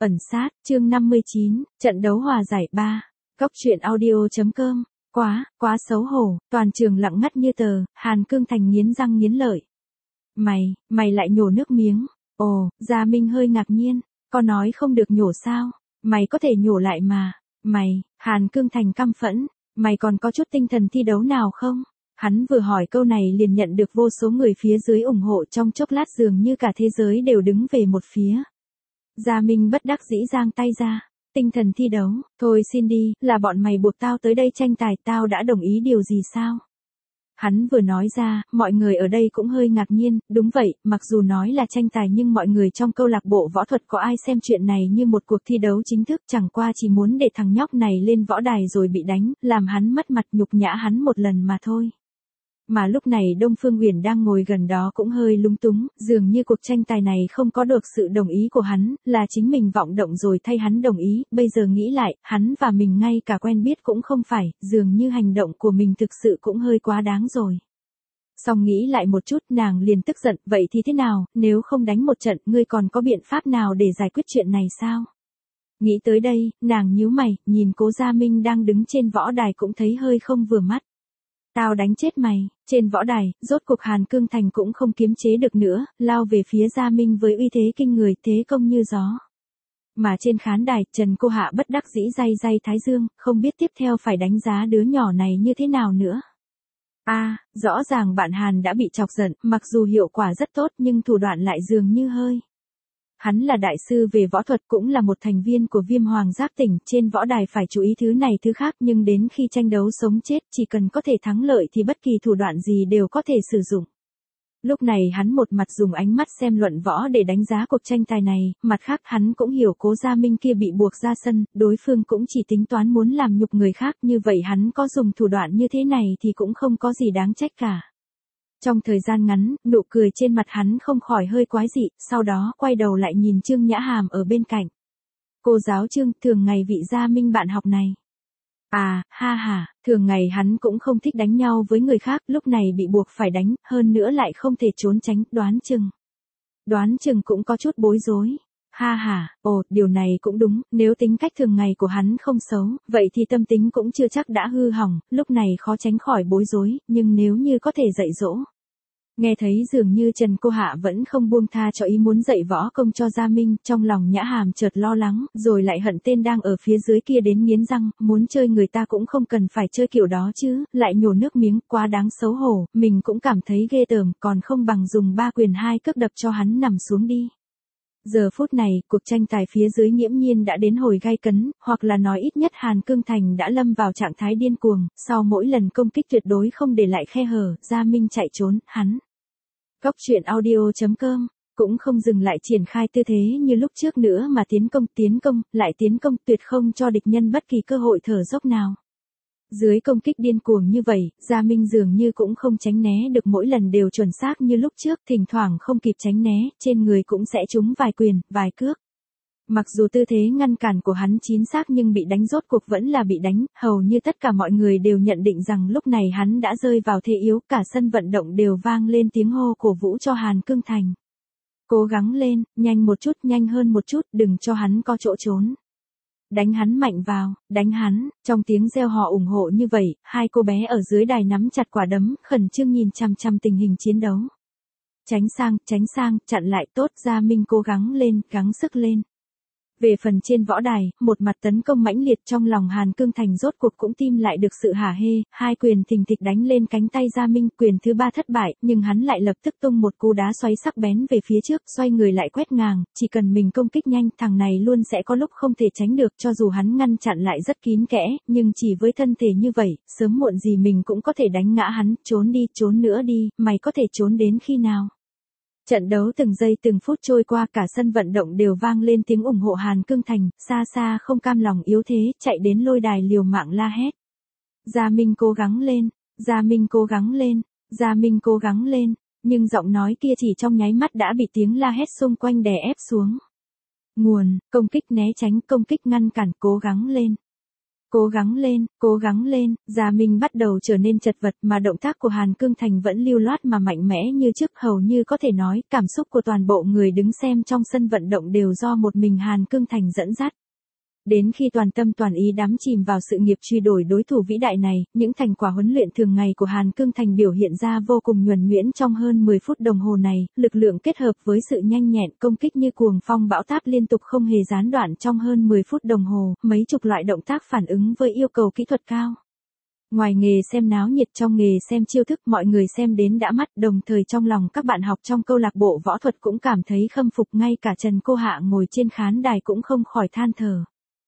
Ẩn sát, chương 59, trận đấu hòa giải 3. Cốc truyện audio.com. Quá xấu hổ, toàn trường lặng ngắt như tờ, Hàn Cương Thành nghiến răng nghiến lợi. Mày lại nhổ nước miếng. Ồ, Gia Minh hơi ngạc nhiên, có nói không được nhổ sao? Mày có thể nhổ lại mà. Hàn Cương Thành căm phẫn, mày còn có chút tinh thần thi đấu nào không? Hắn vừa hỏi câu này liền nhận được vô số người phía dưới ủng hộ, trong chốc lát dường như cả thế giới đều đứng về một phía. Gia Minh bất đắc dĩ giang tay ra. Tinh thần thi đấu, thôi xin đi, là bọn mày buộc tao tới đây tranh tài, tao đã đồng ý điều gì sao? Hắn vừa nói ra, mọi người ở đây cũng hơi ngạc nhiên, đúng vậy, mặc dù nói là tranh tài nhưng mọi người trong câu lạc bộ võ thuật có ai xem chuyện này như một cuộc thi đấu chính thức, chẳng qua chỉ muốn để thằng nhóc này lên võ đài rồi bị đánh, làm hắn mất mặt, nhục nhã hắn một lần mà thôi. Mà lúc này Đông Phương Uyển đang ngồi gần đó cũng hơi lúng túng, dường như cuộc tranh tài này không có được sự đồng ý của hắn, là chính mình vọng động rồi thay hắn đồng ý, bây giờ nghĩ lại, hắn và mình ngay cả quen biết cũng không phải, dường như hành động của mình thực sự cũng hơi quá đáng rồi. Xong nghĩ lại một chút, nàng liền tức giận, vậy thì thế nào, nếu không đánh một trận, ngươi còn có biện pháp nào để giải quyết chuyện này sao? Nghĩ tới đây, nàng nhíu mày, nhìn Cố Gia Minh đang đứng trên võ đài cũng thấy hơi không vừa mắt. Tao đánh chết mày. Trên võ đài, rốt cuộc Hàn Cương Thành cũng không kiềm chế được nữa, lao về phía Gia Minh với uy thế kinh người, thế công như gió. Mà trên khán đài, Trần Cô Hạ bất đắc dĩ day thái dương, không biết tiếp theo phải đánh giá đứa nhỏ này như thế nào nữa. Rõ ràng bạn Hàn đã bị chọc giận, mặc dù hiệu quả rất tốt nhưng thủ đoạn lại dường như hơi. Hắn là đại sư về võ thuật, cũng là một thành viên của Viêm Hoàng Giác Tỉnh, trên võ đài phải chú ý thứ này thứ khác, nhưng đến khi tranh đấu sống chết, chỉ cần có thể thắng lợi thì bất kỳ thủ đoạn gì đều có thể sử dụng. Lúc này hắn một mặt dùng ánh mắt xem luận võ để đánh giá cuộc tranh tài này, mặt khác hắn cũng hiểu Cố Gia Minh kia bị buộc ra sân, đối phương cũng chỉ tính toán muốn làm nhục người khác, như vậy hắn có dùng thủ đoạn như thế này thì cũng không có gì đáng trách cả. Trong thời gian ngắn, nụ cười trên mặt hắn không khỏi hơi quái dị, sau đó quay đầu lại nhìn Trương Nhã Hàm ở bên cạnh. Cô giáo Trương, thường ngày vị Gia Minh bạn học này. Thường ngày hắn cũng không thích đánh nhau với người khác, lúc này bị buộc phải đánh, hơn nữa lại không thể trốn tránh, đoán chừng cũng có chút bối rối. Điều này cũng đúng, nếu tính cách thường ngày của hắn không xấu, vậy thì tâm tính cũng chưa chắc đã hư hỏng, lúc này khó tránh khỏi bối rối, nhưng nếu như có thể dạy dỗ. Nghe thấy dường như Trần Cô Hạ vẫn không buông tha cho ý muốn dạy võ công cho Gia Minh, trong lòng Nhã Hàm chợt lo lắng, rồi lại hận tên đang ở phía dưới kia đến nghiến răng, muốn chơi người ta cũng không cần phải chơi kiểu đó chứ, lại nhổ nước miếng, quá đáng xấu hổ, mình cũng cảm thấy ghê tởm, còn không bằng dùng 3 quyền 2 cước đập cho hắn nằm xuống đi. Giờ phút này, cuộc tranh tài phía dưới nghiễm nhiên đã đến hồi gay cấn, hoặc là nói ít nhất Hàn Cương Thành đã lâm vào trạng thái điên cuồng, sau mỗi lần công kích tuyệt đối không để lại khe hở, Gia Minh chạy trốn, hắn. Cốc truyện audio.com, cũng không dừng lại triển khai tư thế như lúc trước nữa mà tiến công, tuyệt không cho địch nhân bất kỳ cơ hội thở dốc nào. Dưới công kích điên cuồng như vậy, Gia Minh dường như cũng không tránh né được, mỗi lần đều chuẩn xác như lúc trước, thỉnh thoảng không kịp tránh né, trên người cũng sẽ trúng vài quyền, vài cước. Mặc dù tư thế ngăn cản của hắn chính xác nhưng bị đánh rốt cuộc vẫn là bị đánh, hầu như tất cả mọi người đều nhận định rằng lúc này hắn đã rơi vào thế yếu, cả sân vận động đều vang lên tiếng hô cổ vũ cho Hàn Cương Thành. Cố gắng lên, nhanh một chút, nhanh hơn một chút, đừng cho hắn có chỗ trốn. Đánh hắn mạnh vào, đánh hắn, trong tiếng reo hò ủng hộ như vậy, hai cô bé ở dưới đài nắm chặt quả đấm, khẩn trương nhìn chằm chằm tình hình chiến đấu. Tránh sang, chặn lại, tốt, Gia Minh cố gắng lên, gắng sức lên. Về phần trên võ đài, một mặt tấn công mãnh liệt, trong lòng Hàn Cương Thành rốt cuộc cũng tìm lại được sự hả hê, hai quyền thình thịch đánh lên cánh tay Gia Minh, quyền thứ 3 thất bại, nhưng hắn lại lập tức tung một cú đá xoáy sắc bén về phía trước, xoay người lại quét ngang, chỉ cần mình công kích nhanh, thằng này luôn sẽ có lúc không thể tránh được, cho dù hắn ngăn chặn lại rất kín kẽ, nhưng chỉ với thân thể như vậy, sớm muộn gì mình cũng có thể đánh ngã hắn, trốn đi, trốn nữa đi, mày có thể trốn đến khi nào? Trận đấu từng giây từng phút trôi qua, cả sân vận động đều vang lên tiếng ủng hộ Hàn Cương Thành, xa xa không cam lòng yếu thế, chạy đến lôi đài liều mạng la hét. Gia Minh cố gắng lên, Gia Minh cố gắng lên, Gia Minh cố gắng lên, nhưng giọng nói kia chỉ trong nháy mắt đã bị tiếng la hét xung quanh đè ép xuống. Nguồn, công kích né tránh, công kích ngăn cản, cố gắng lên. cố gắng lên, Gia Minh bắt đầu trở nên chật vật mà động tác của Hàn Cương Thành vẫn lưu loát mà mạnh mẽ như trước, hầu như có thể nói cảm xúc của toàn bộ người đứng xem trong sân vận động đều do một mình Hàn Cương Thành dẫn dắt. Đến khi toàn tâm toàn ý đắm chìm vào sự nghiệp truy đuổi đối thủ vĩ đại này, những thành quả huấn luyện thường ngày của Hàn Cương Thành biểu hiện ra vô cùng nhuần nhuyễn trong hơn 10 phút đồng hồ này, lực lượng kết hợp với sự nhanh nhẹn công kích như cuồng phong bão táp liên tục không hề gián đoạn trong hơn 10 phút đồng hồ, mấy chục loại động tác phản ứng với yêu cầu kỹ thuật cao. Ngoài nghề xem náo nhiệt, trong nghề xem chiêu thức, mọi người xem đến đã mắt, đồng thời trong lòng các bạn học trong câu lạc bộ võ thuật cũng cảm thấy khâm phục, ngay cả Trần Cô Hạ ngồi trên khán đài cũng không khỏi than thở.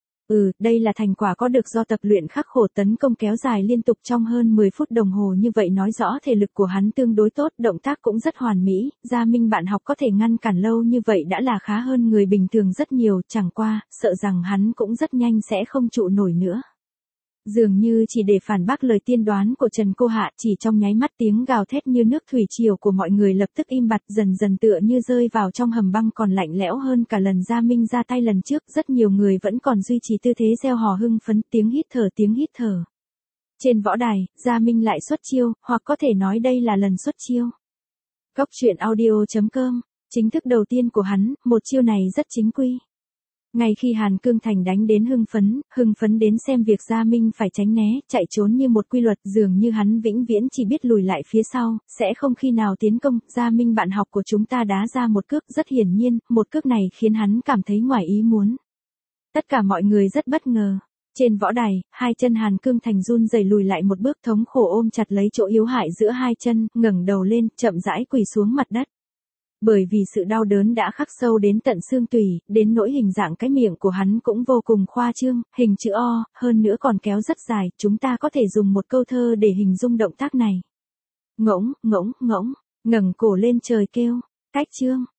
Đây là thành quả có được do tập luyện khắc khổ tấn công kéo dài liên tục trong hơn 10 phút đồng hồ, như vậy nói rõ thể lực của hắn tương đối tốt, động tác cũng rất hoàn mỹ, Gia Minh bạn học có thể ngăn cản lâu như vậy đã là khá hơn người bình thường rất nhiều, chẳng qua, sợ rằng hắn cũng rất nhanh sẽ không trụ nổi nữa. Dường như chỉ để phản bác lời tiên đoán của Trần Cô Hạ, chỉ trong nháy mắt tiếng gào thét như nước thủy triều của mọi người lập tức im bặt, dần dần tựa như rơi vào trong hầm băng, còn lạnh lẽo hơn cả lần Gia Minh ra tay lần trước, rất nhiều người vẫn còn duy trì tư thế reo hò hưng phấn, tiếng hít thở. Trên võ đài, Gia Minh lại xuất chiêu, hoặc có thể nói đây là lần xuất chiêu. Góc truyện audio.com, chính thức đầu tiên của hắn, một chiêu này rất chính quy. Ngay khi Hàn Cương Thành đánh đến hưng phấn đến xem việc Gia Minh phải tránh né, chạy trốn như một quy luật, dường như hắn vĩnh viễn chỉ biết lùi lại phía sau, sẽ không khi nào tiến công. Gia Minh bạn học của chúng ta đá ra một cước, rất hiển nhiên, một cước này khiến hắn cảm thấy ngoài ý muốn. Tất cả mọi người rất bất ngờ. Trên võ đài, hai chân Hàn Cương Thành run rẩy lùi lại một bước, thống khổ ôm chặt lấy chỗ yếu hại giữa hai chân, ngẩng đầu lên, chậm rãi quỳ xuống mặt đất. Bởi vì sự đau đớn đã khắc sâu đến tận xương tủy, đến nỗi hình dạng cái miệng của hắn cũng vô cùng khoa trương, hình chữ O, hơn nữa còn kéo rất dài, chúng ta có thể dùng một câu thơ để hình dung động tác này. Ngỗng, ngỗng, ngỗng, ngẩng cổ lên trời kêu, cách chương.